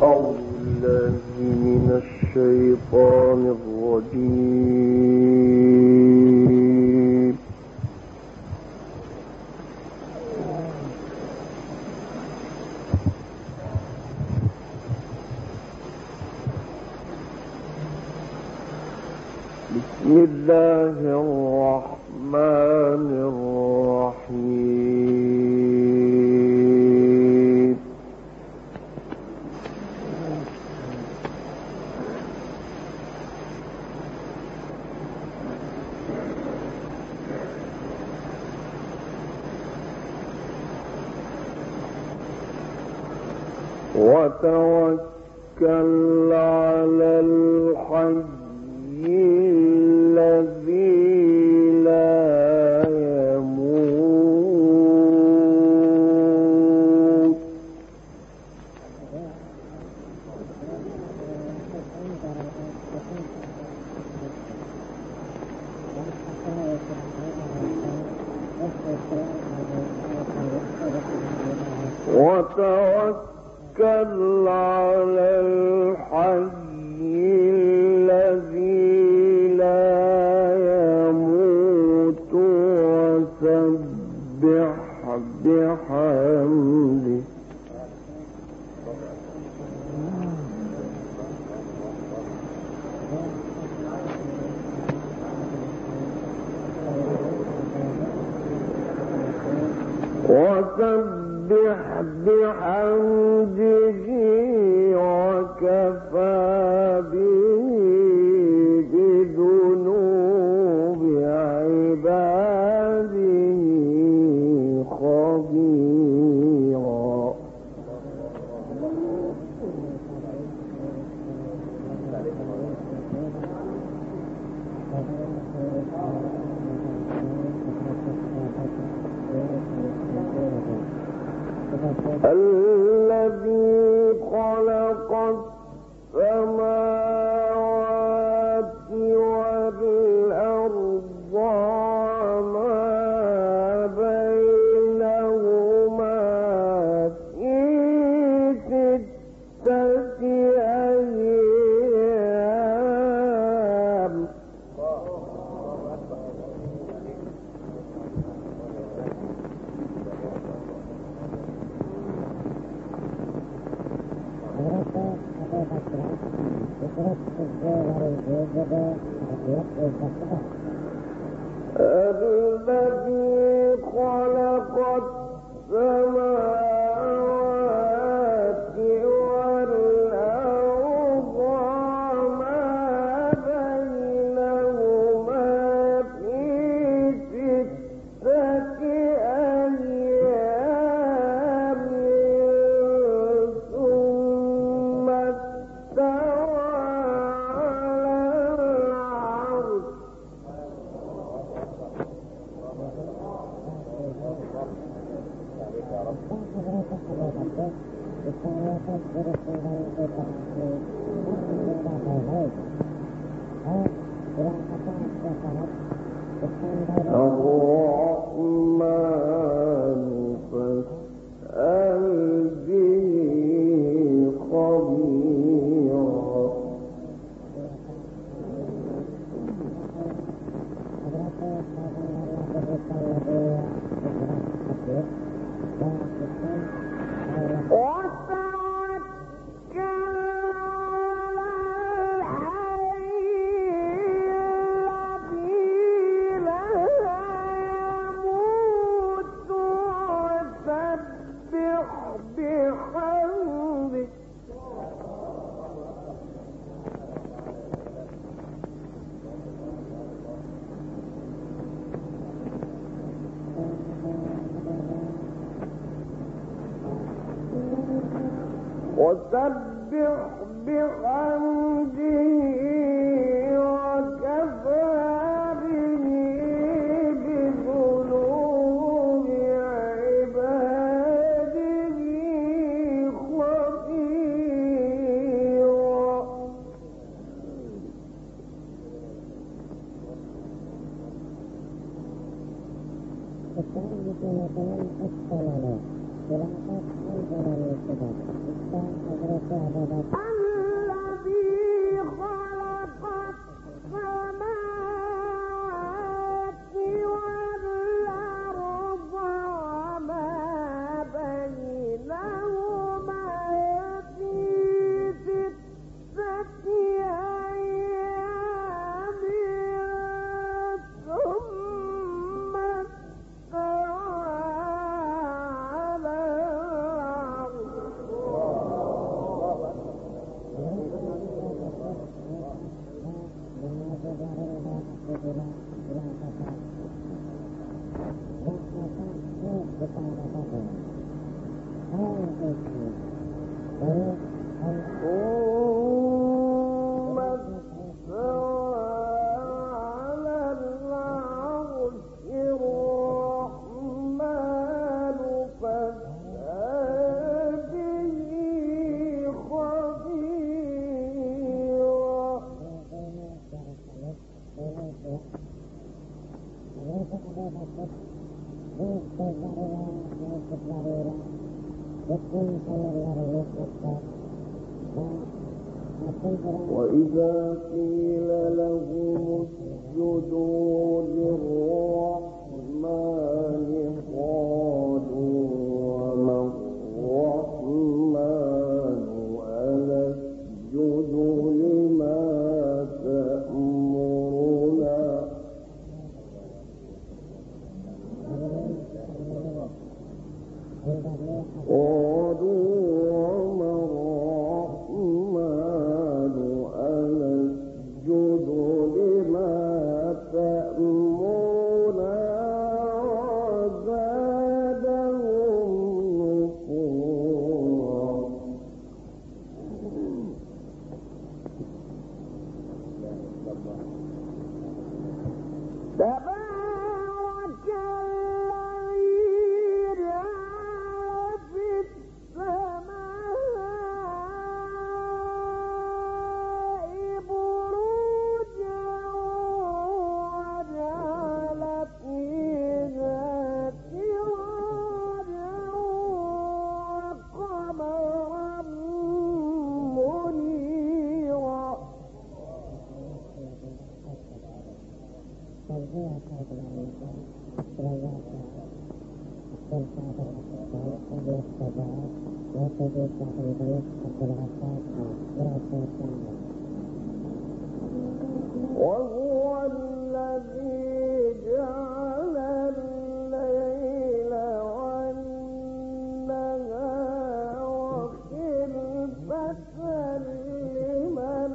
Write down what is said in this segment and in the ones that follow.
أعوذ بالله من الشيطان الرجيم. بسم الله الرحمن الرحيم. وتوكل على الحي الذي لا يموت وتوكل على الحي الذي لا يموت وسبح بحمده وكفى به بذنوب عباده خبيرا. الذي خلق السماوات والأرض وما بينهما في 6 أيام الذي خلق السماوات والأرض وما بينهما في 6 أيام ثم استوى على العرش الرحمن فاسأل به خبيرا. وسبح بحمده وكفى به بذنوب عباده خبيرا. السلام عليكم ورحمة الله وبركاته. وإذا قيل لهم اسجدوا للرحمن قالوا وما الرحمن أنسجد لما تأمرنا قالوا وما الرحمن أنسجد لما تأمرنا وزادهم نفورا. تبارك الذي جعل في السماء بروجا وجعل فيها سراجا وقمرا منيرا. وهو الذي جعل الليل والنهار خلفة لمن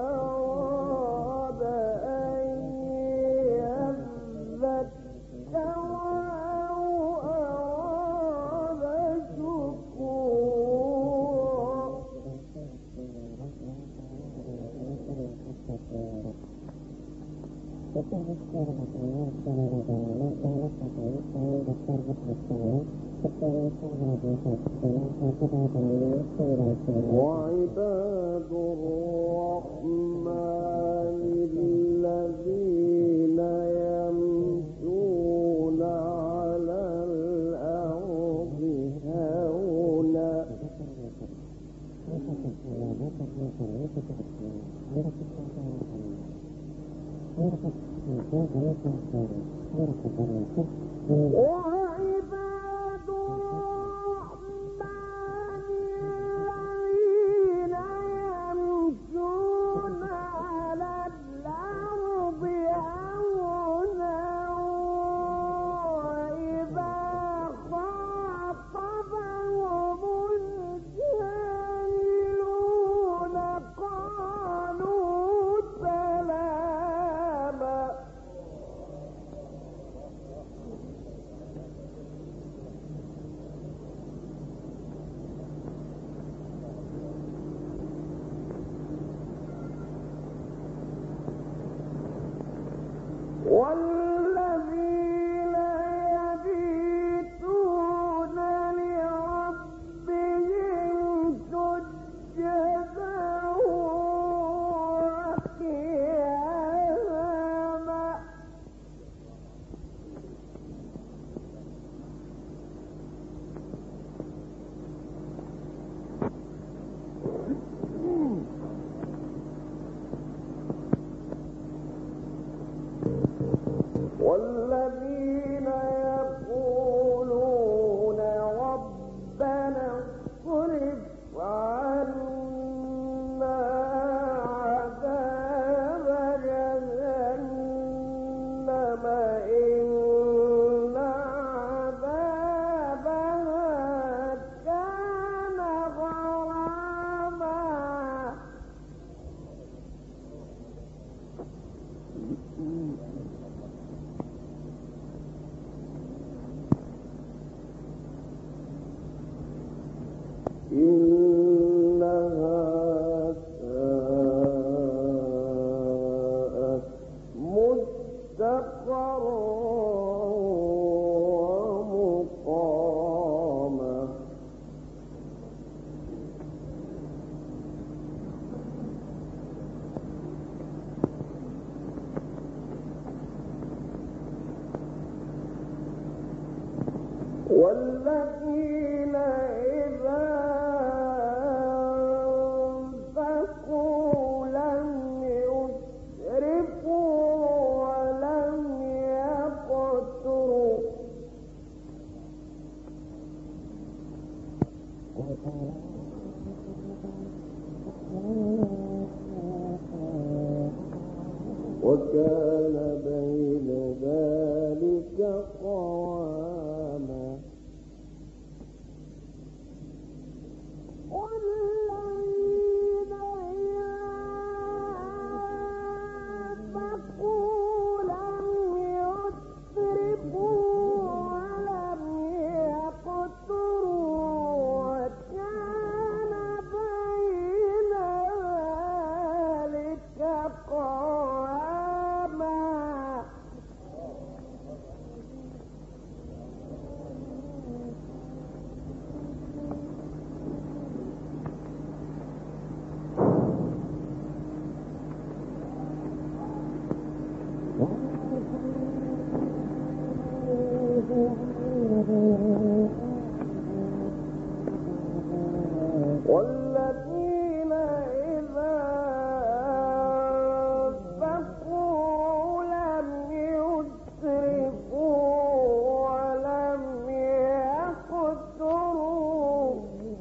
أراد أن يذكر أو أراد شكورا. وعباد الرحمن الذين يمشون على الأرض هونا وعباد الرحمن الذين يمشون على الأرض هونا وإذا خاطبهم الجاهلون قالوا سلاما. والذين إذا أنفقوا لم يسرفوا ولم يقتروا وكان بين ذلك قواما والذين ينفقوا لم يسرفوا ولم يقتروا وكان بين ذلك قواما والذين إذا أنفقوا لم يسرفوا ولم يقتروا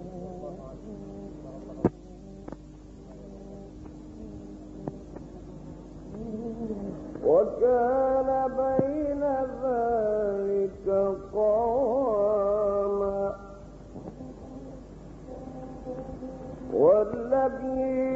وكان بين ذلك قواما والذين